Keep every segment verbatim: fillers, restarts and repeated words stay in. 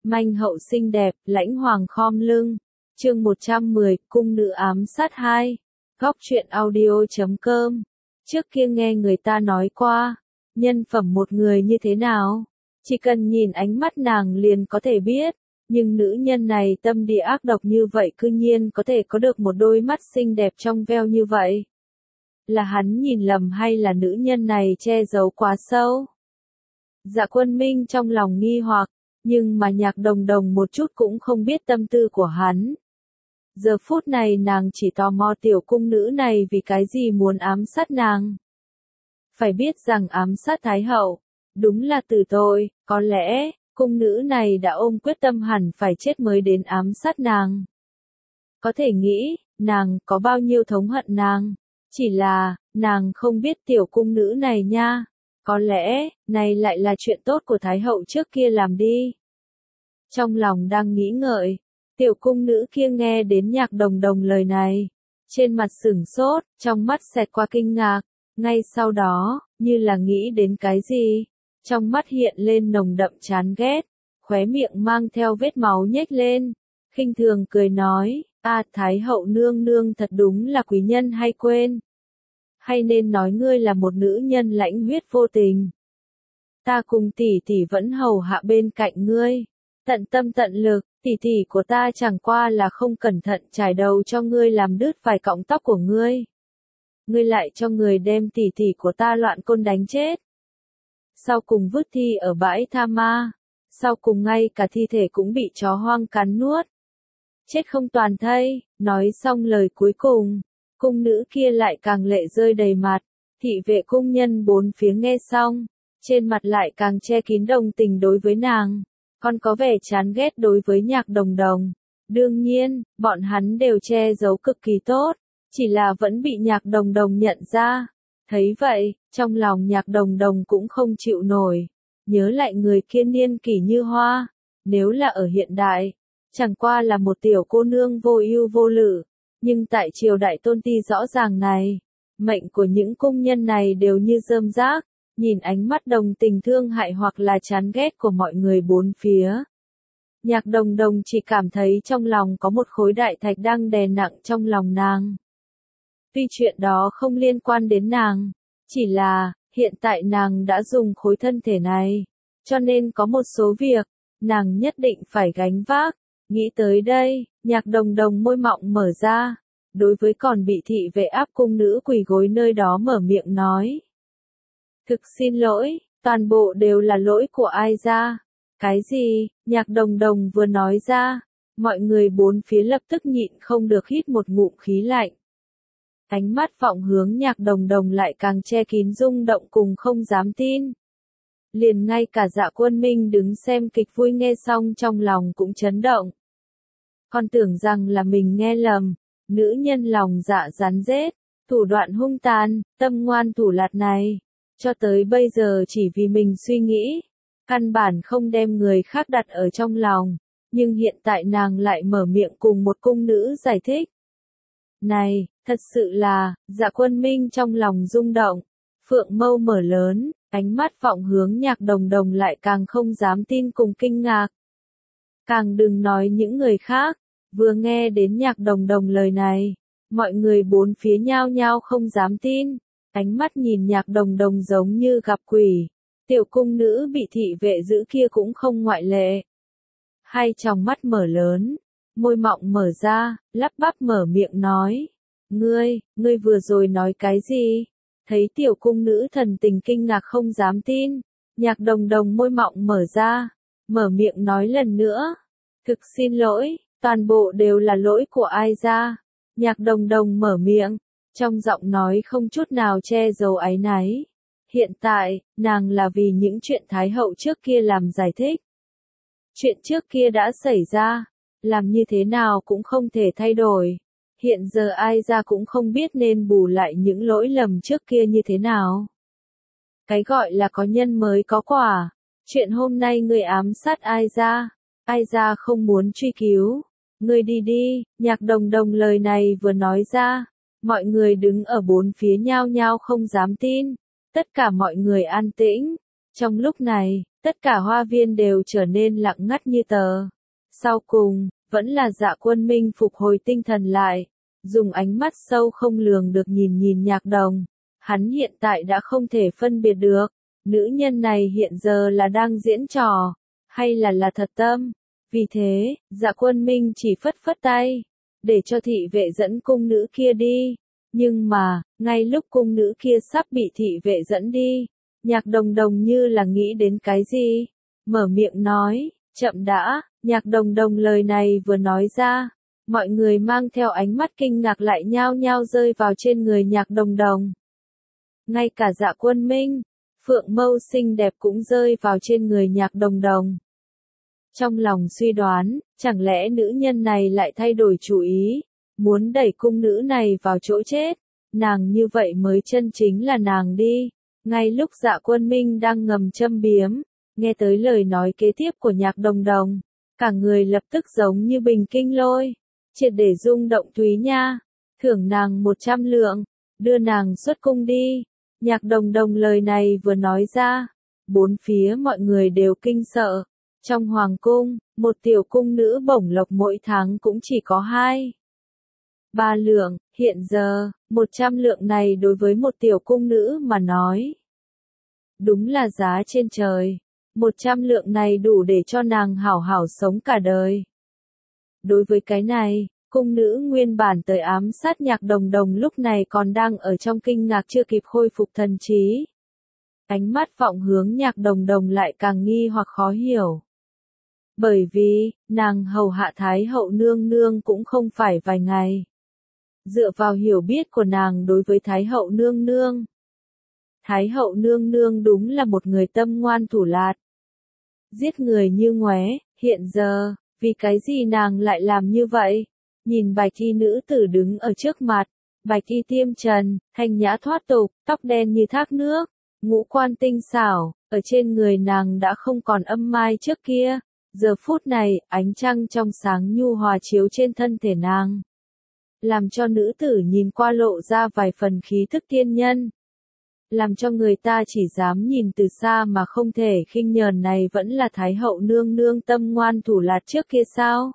Manh hậu xinh đẹp, lãnh hoàng khom lưng. Chương một trăm mười, cung nữ ám sát hai. Góc truyện audio chấm com. Trước kia nghe người ta nói qua, nhân phẩm một người như thế nào, chỉ cần nhìn ánh mắt nàng liền có thể biết, nhưng nữ nhân này tâm địa ác độc như vậy cư nhiên có thể có được một đôi mắt xinh đẹp trong veo như vậy. Là hắn nhìn lầm hay là nữ nhân này che giấu quá sâu? Dạ Quân Minh trong lòng nghi hoặc, nhưng mà Nhạc Đồng Đồng một chút cũng không biết tâm tư của hắn. Giờ phút này nàng chỉ tò mò tiểu cung nữ này vì cái gì muốn ám sát nàng. Phải biết rằng ám sát Thái Hậu, đúng là tử tội, có lẽ, cung nữ này đã ôm quyết tâm hẳn phải chết mới đến ám sát nàng. Có thể nghĩ, nàng có bao nhiêu thống hận nàng, chỉ là, nàng không biết tiểu cung nữ này nha, có lẽ, này lại là chuyện tốt của Thái Hậu trước kia làm đi. Trong lòng đang nghĩ ngợi, tiểu cung nữ kia nghe đến Nhạc Đồng Đồng lời này, trên mặt sửng sốt, trong mắt xẹt qua kinh ngạc, ngay sau đó, như là nghĩ đến cái gì, trong mắt hiện lên nồng đậm chán ghét, khóe miệng mang theo vết máu nhếch lên, khinh thường cười nói, a Thái Hậu nương nương thật đúng là quý nhân hay quên. Hay nên nói ngươi là một nữ nhân lãnh huyết vô tình. Ta cùng tỷ tỷ vẫn hầu hạ bên cạnh ngươi, tận tâm tận lực, tỷ tỷ của ta chẳng qua là không cẩn thận trải đầu cho ngươi làm đứt vài cọng tóc của ngươi. Ngươi lại cho người đem tỷ tỷ của ta loạn côn đánh chết. Sau cùng vứt thi ở bãi tha ma, sau cùng ngay cả thi thể cũng bị chó hoang cắn nuốt. Chết không toàn thây, nói xong lời cuối cùng, cung nữ kia lại càng lệ rơi đầy mặt, thị vệ cung nhân bốn phía nghe xong, trên mặt lại càng che kín đồng tình đối với nàng, còn có vẻ chán ghét đối với Nhạc Đồng Đồng. Đương nhiên, bọn hắn đều che giấu cực kỳ tốt, chỉ là vẫn bị Nhạc Đồng Đồng nhận ra. Thấy vậy, trong lòng Nhạc Đồng Đồng cũng không chịu nổi, nhớ lại người kia niên kỷ như hoa, nếu là ở hiện đại, chẳng qua là một tiểu cô nương vô ưu vô lự, nhưng tại triều đại tôn ti rõ ràng này, mệnh của những cung nhân này đều như rơm rác, nhìn ánh mắt đồng tình thương hại hoặc là chán ghét của mọi người bốn phía. Nhạc Đồng Đồng chỉ cảm thấy trong lòng có một khối đại thạch đang đè nặng trong lòng nàng. Tuy chuyện đó không liên quan đến nàng, chỉ là, hiện tại nàng đã dùng khối thân thể này, cho nên có một số việc, nàng nhất định phải gánh vác. Nghĩ tới đây, Nhạc Đồng Đồng môi mọng mở ra, đối với còn bị thị vệ áp cung nữ quỳ gối nơi đó mở miệng nói. Thực xin lỗi, toàn bộ đều là lỗi của ai ra? Cái gì? Nhạc Đồng Đồng vừa nói ra, mọi người bốn phía lập tức nhịn không được hít một ngụm khí lạnh. Ánh mắt vọng hướng Nhạc Đồng Đồng lại càng che kín rung động cùng không dám tin. Liền ngay cả Dạ Quân Minh đứng xem kịch vui nghe xong trong lòng cũng chấn động. Còn tưởng rằng là mình nghe lầm, nữ nhân lòng dạ rắn rết, thủ đoạn hung tàn, tâm ngoan thủ lạt này, cho tới bây giờ chỉ vì mình suy nghĩ, căn bản không đem người khác đặt ở trong lòng, nhưng hiện tại nàng lại mở miệng cùng một cung nữ giải thích. Này, thật sự là, Dạ Quân Minh trong lòng rung động, phượng mâu mở lớn, ánh mắt vọng hướng Nhạc Đồng Đồng lại càng không dám tin cùng kinh ngạc. Càng đừng nói những người khác, vừa nghe đến Nhạc Đồng Đồng lời này, mọi người bốn phía nhao nhao không dám tin, ánh mắt nhìn Nhạc Đồng Đồng giống như gặp quỷ, tiểu cung nữ bị thị vệ giữ kia cũng không ngoại lệ. Hai tròng mắt mở lớn, môi mọng mở ra, lắp bắp mở miệng nói, ngươi, ngươi vừa rồi nói cái gì? Thấy tiểu cung nữ thần tình kinh ngạc không dám tin, Nhạc Đồng Đồng môi mọng mở ra, mở miệng nói lần nữa, thực xin lỗi, toàn bộ đều là lỗi của ai ra? Nhạc Đồng Đồng mở miệng, trong giọng nói không chút nào che giấu áy náy. Hiện tại, nàng là vì những chuyện Thái Hậu trước kia làm giải thích. Chuyện trước kia đã xảy ra, làm như thế nào cũng không thể thay đổi. Hiện giờ ai ra cũng không biết nên bù lại những lỗi lầm trước kia như thế nào. Cái gọi là có nhân mới có quả. Chuyện hôm nay ngươi ám sát ai ra, ai ra không muốn truy cứu. Ngươi đi đi, Nhạc Đồng Đồng lời này vừa nói ra, mọi người đứng ở bốn phía nhao nhao không dám tin. Tất cả mọi người an tĩnh. Trong lúc này, Tất cả hoa viên đều trở nên lặng ngắt như tờ. Sau cùng, vẫn là Dạ Quân Minh phục hồi tinh thần lại, dùng ánh mắt sâu không lường được nhìn nhìn Nhạc Đồng. Hắn hiện tại đã không thể phân biệt được, nữ nhân này hiện giờ là đang diễn trò, hay là là thật tâm. Vì thế, Dạ Quân Minh chỉ phất phất tay, để cho thị vệ dẫn cung nữ kia đi. Nhưng mà, ngay lúc cung nữ kia sắp bị thị vệ dẫn đi, Nhạc Đồng Đồng như là nghĩ đến cái gì, mở miệng nói, chậm đã. Nhạc Đồng Đồng lời này vừa nói ra, mọi người mang theo ánh mắt kinh ngạc lại nhao nhao rơi vào trên người Nhạc Đồng Đồng. Ngay cả Dạ Quân Minh, phượng mâu xinh đẹp cũng rơi vào trên người Nhạc Đồng Đồng. Trong lòng suy đoán, chẳng lẽ nữ nhân này lại thay đổi chủ ý, muốn đẩy cung nữ này vào chỗ chết, nàng như vậy mới chân chính là nàng đi. Ngay lúc Dạ Quân Minh đang ngầm châm biếm, nghe tới lời nói kế tiếp của Nhạc Đồng Đồng, cả người lập tức giống như bình kinh lôi, triệt để rung động. Thúy Nha, thưởng nàng một trăm lượng, đưa nàng xuất cung đi. Nhạc Đồng Đồng lời này vừa nói ra, bốn phía mọi người đều kinh sợ. Trong hoàng cung, một tiểu cung nữ bổng lộc mỗi tháng cũng chỉ có hai, ba lượng, hiện giờ, một trăm lượng này đối với một tiểu cung nữ mà nói, đúng là giá trên trời. Một trăm lượng này đủ để cho nàng hảo hảo sống cả đời. Đối với cái này, cung nữ nguyên bản tới ám sát Nhạc Đồng Đồng lúc này còn đang ở trong kinh ngạc chưa kịp khôi phục thần trí. Ánh mắt vọng hướng Nhạc Đồng Đồng lại càng nghi hoặc khó hiểu. Bởi vì, nàng hầu hạ Thái hậu nương nương cũng không phải vài ngày. Dựa vào hiểu biết của nàng đối với Thái hậu nương nương, Thái hậu nương nương đúng là một người tâm ngoan thủ lạt, giết người như ngoé. Hiện giờ, vì cái gì nàng lại làm như vậy? Nhìn bạch y nữ tử đứng ở trước mặt, bạch y tiêm trần, thanh nhã thoát tục, tóc đen như thác nước, ngũ quan tinh xảo, ở trên người nàng đã không còn âm mai trước kia. Giờ phút này, ánh trăng trong sáng nhu hòa chiếu trên thân thể nàng, làm cho nữ tử nhìn qua lộ ra vài phần khí thức tiên nhân, làm cho người ta chỉ dám nhìn từ xa mà không thể khinh nhờn. Này vẫn là Thái hậu nương nương tâm ngoan thủ lạt trước kia sao?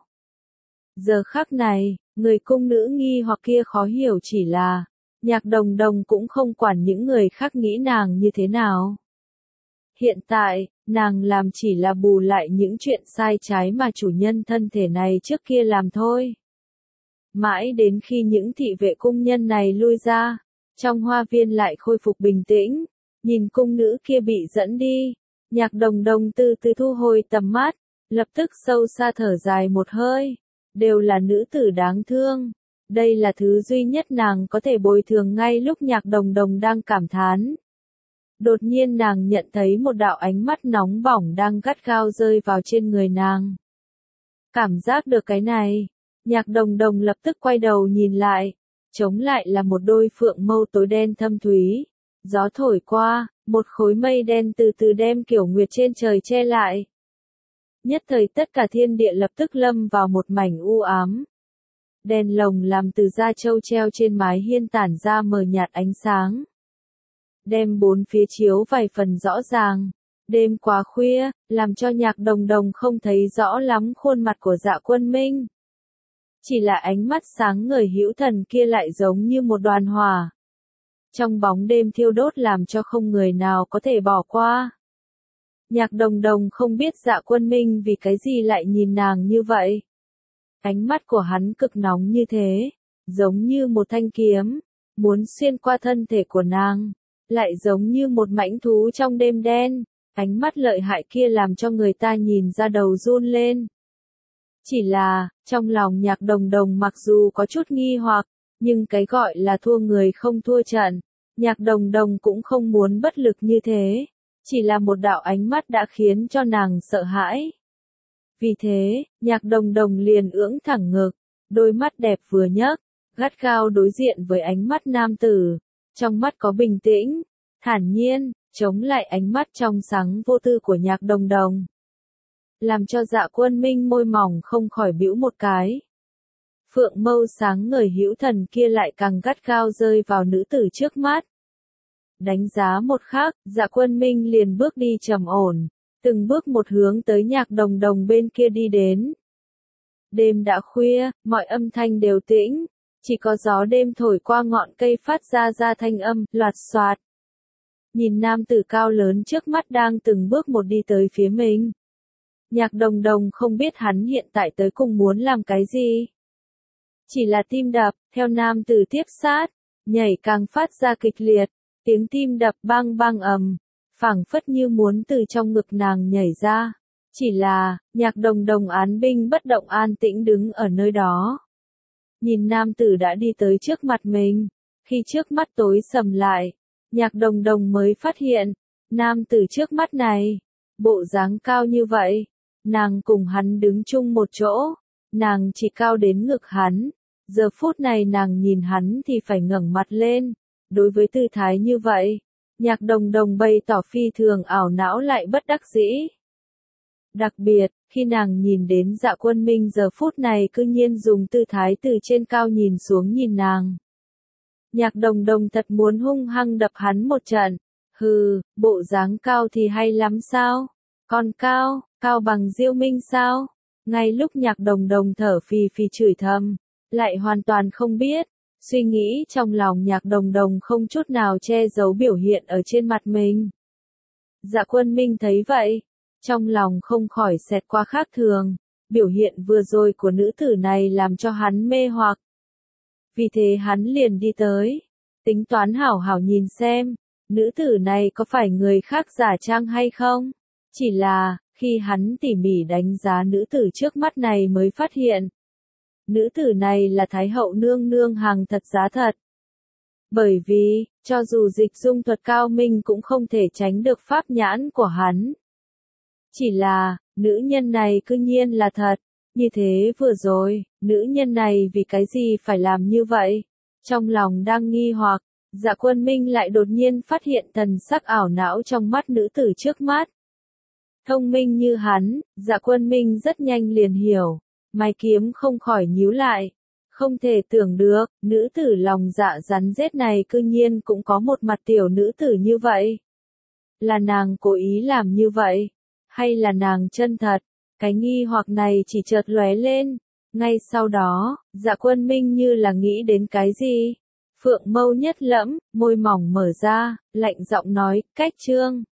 Giờ khắc này, người cung nữ nghi hoặc kia khó hiểu chỉ là, Nhạc Đồng Đồng cũng không quản những người khác nghĩ nàng như thế nào. Hiện tại, nàng làm chỉ là bù lại những chuyện sai trái mà chủ nhân thân thể này trước kia làm thôi. Mãi đến khi những thị vệ cung nhân này lui ra, trong hoa viên lại khôi phục bình tĩnh, nhìn cung nữ kia bị dẫn đi, Nhạc Đồng Đồng từ từ thu hồi tầm mắt, lập tức sâu xa thở dài một hơi, đều là nữ tử đáng thương. Đây là thứ duy nhất nàng có thể bồi thường. Ngay lúc Nhạc Đồng Đồng đang cảm thán, đột nhiên nàng nhận thấy một đạo ánh mắt nóng bỏng đang gắt gao rơi vào trên người nàng. Cảm giác được cái này, Nhạc Đồng Đồng lập tức quay đầu nhìn lại, chống lại là một đôi phượng mâu tối đen thâm thúy. Gió thổi qua, một khối mây đen từ từ đem kiểu nguyệt trên trời che lại. Nhất thời tất cả thiên địa lập tức lâm vào một mảnh u ám. Đèn lồng làm từ da trâu treo trên mái hiên tản ra mờ nhạt ánh sáng, đem bốn phía chiếu vài phần rõ ràng. Đêm quá khuya, làm cho Nhạc Đồng Đồng không thấy rõ lắm khuôn mặt của Dạ Quân Minh. Chỉ là ánh mắt sáng ngời hữu thần kia lại giống như một đoàn hỏa, trong bóng đêm thiêu đốt làm cho không người nào có thể bỏ qua. Nhạc Đồng Đồng không biết Dạ Quân Minh vì cái gì lại nhìn nàng như vậy. Ánh mắt của hắn cực nóng như thế, giống như một thanh kiếm, muốn xuyên qua thân thể của nàng, lại giống như một mãnh thú trong đêm đen. Ánh mắt lợi hại kia làm cho người ta nhìn ra đầu run lên. Chỉ là, trong lòng Nhạc Đồng Đồng mặc dù có chút nghi hoặc, nhưng cái gọi là thua người không thua trận, Nhạc Đồng Đồng cũng không muốn bất lực như thế. Chỉ là một đạo ánh mắt đã khiến cho nàng sợ hãi. Vì thế, Nhạc Đồng Đồng liền ưỡng thẳng ngực, đôi mắt đẹp vừa nhấc, gắt gao đối diện với ánh mắt nam tử. Trong mắt có bình tĩnh, thản nhiên, chống lại ánh mắt trong sáng vô tư của Nhạc Đồng Đồng, làm cho Dạ Quân Minh môi mỏng không khỏi bĩu một cái. Phượng mâu sáng ngời hữu thần kia lại càng gắt gao rơi vào nữ tử trước mắt. Đánh giá một khắc, Dạ Quân Minh liền bước đi trầm ổn, từng bước một hướng tới Nhạc Đồng Đồng bên kia đi đến. Đêm đã khuya, mọi âm thanh đều tĩnh, chỉ có gió đêm thổi qua ngọn cây phát ra ra thanh âm, loạt xoạt. Nhìn nam tử cao lớn trước mắt đang từng bước một đi tới phía mình. Nhạc Đồng Đồng không biết hắn hiện tại tới cùng muốn làm cái gì. Chỉ là tim đập, theo nam tử tiếp sát, nhảy càng phát ra kịch liệt, tiếng tim đập bang bang ầm, phảng phất như muốn từ trong ngực nàng nhảy ra. Chỉ là, Nhạc Đồng Đồng án binh bất động an tĩnh đứng ở nơi đó. Nhìn nam tử đã đi tới trước mặt mình, khi trước mắt tối sầm lại, Nhạc Đồng Đồng mới phát hiện, nam tử trước mắt này, bộ dáng cao như vậy, nàng cùng hắn đứng chung một chỗ, nàng chỉ cao đến ngực hắn, giờ phút này nàng nhìn hắn thì phải ngẩng mặt lên, đối với tư thái như vậy, Nhạc Đồng Đồng bày tỏ phi thường ảo não lại bất đắc dĩ. Đặc biệt, khi nàng nhìn đến Dạ Quân Minh giờ phút này cư nhiên dùng tư thái từ trên cao nhìn xuống nhìn nàng. Nhạc Đồng Đồng thật muốn hung hăng đập hắn một trận. Hừ, bộ dáng cao thì hay lắm sao? Còn cao, cao bằng Diêu Minh sao? Ngay lúc Nhạc Đồng Đồng thở phì phì chửi thầm, lại hoàn toàn không biết, suy nghĩ trong lòng Nhạc Đồng Đồng không chút nào che giấu biểu hiện ở trên mặt mình. Dạ Quân Minh thấy vậy, trong lòng không khỏi xẹt qua khác thường, biểu hiện vừa rồi của nữ tử này làm cho hắn mê hoặc. Vì thế hắn liền đi tới, tính toán hảo hảo nhìn xem, nữ tử này có phải người khác giả trang hay không? Chỉ là, khi hắn tỉ mỉ đánh giá nữ tử trước mắt này mới phát hiện. Nữ tử này là Thái hậu nương nương hàng thật giá thật. Bởi vì, cho dù dịch dung thuật cao minh cũng không thể tránh được pháp nhãn của hắn. Chỉ là, nữ nhân này cư nhiên là thật. Như thế vừa rồi, nữ nhân này vì cái gì phải làm như vậy? Trong lòng đang nghi hoặc, Dạ Quân Minh lại đột nhiên phát hiện thần sắc ảo não trong mắt nữ tử trước mắt. Thông minh như hắn, Dạ Quân Minh rất nhanh liền hiểu, mày kiếm không khỏi nhíu lại. Không thể tưởng được, nữ tử lòng dạ rắn rết này cư nhiên cũng có một mặt tiểu nữ tử như vậy. Là nàng cố ý làm như vậy? Hay là nàng chân thật? Cái nghi hoặc này chỉ chợt lóe lên. Ngay sau đó, Dạ Quân Minh như là nghĩ đến cái gì. Phượng mâu nhất lẫm, môi mỏng mở ra, lạnh giọng nói, cách trương.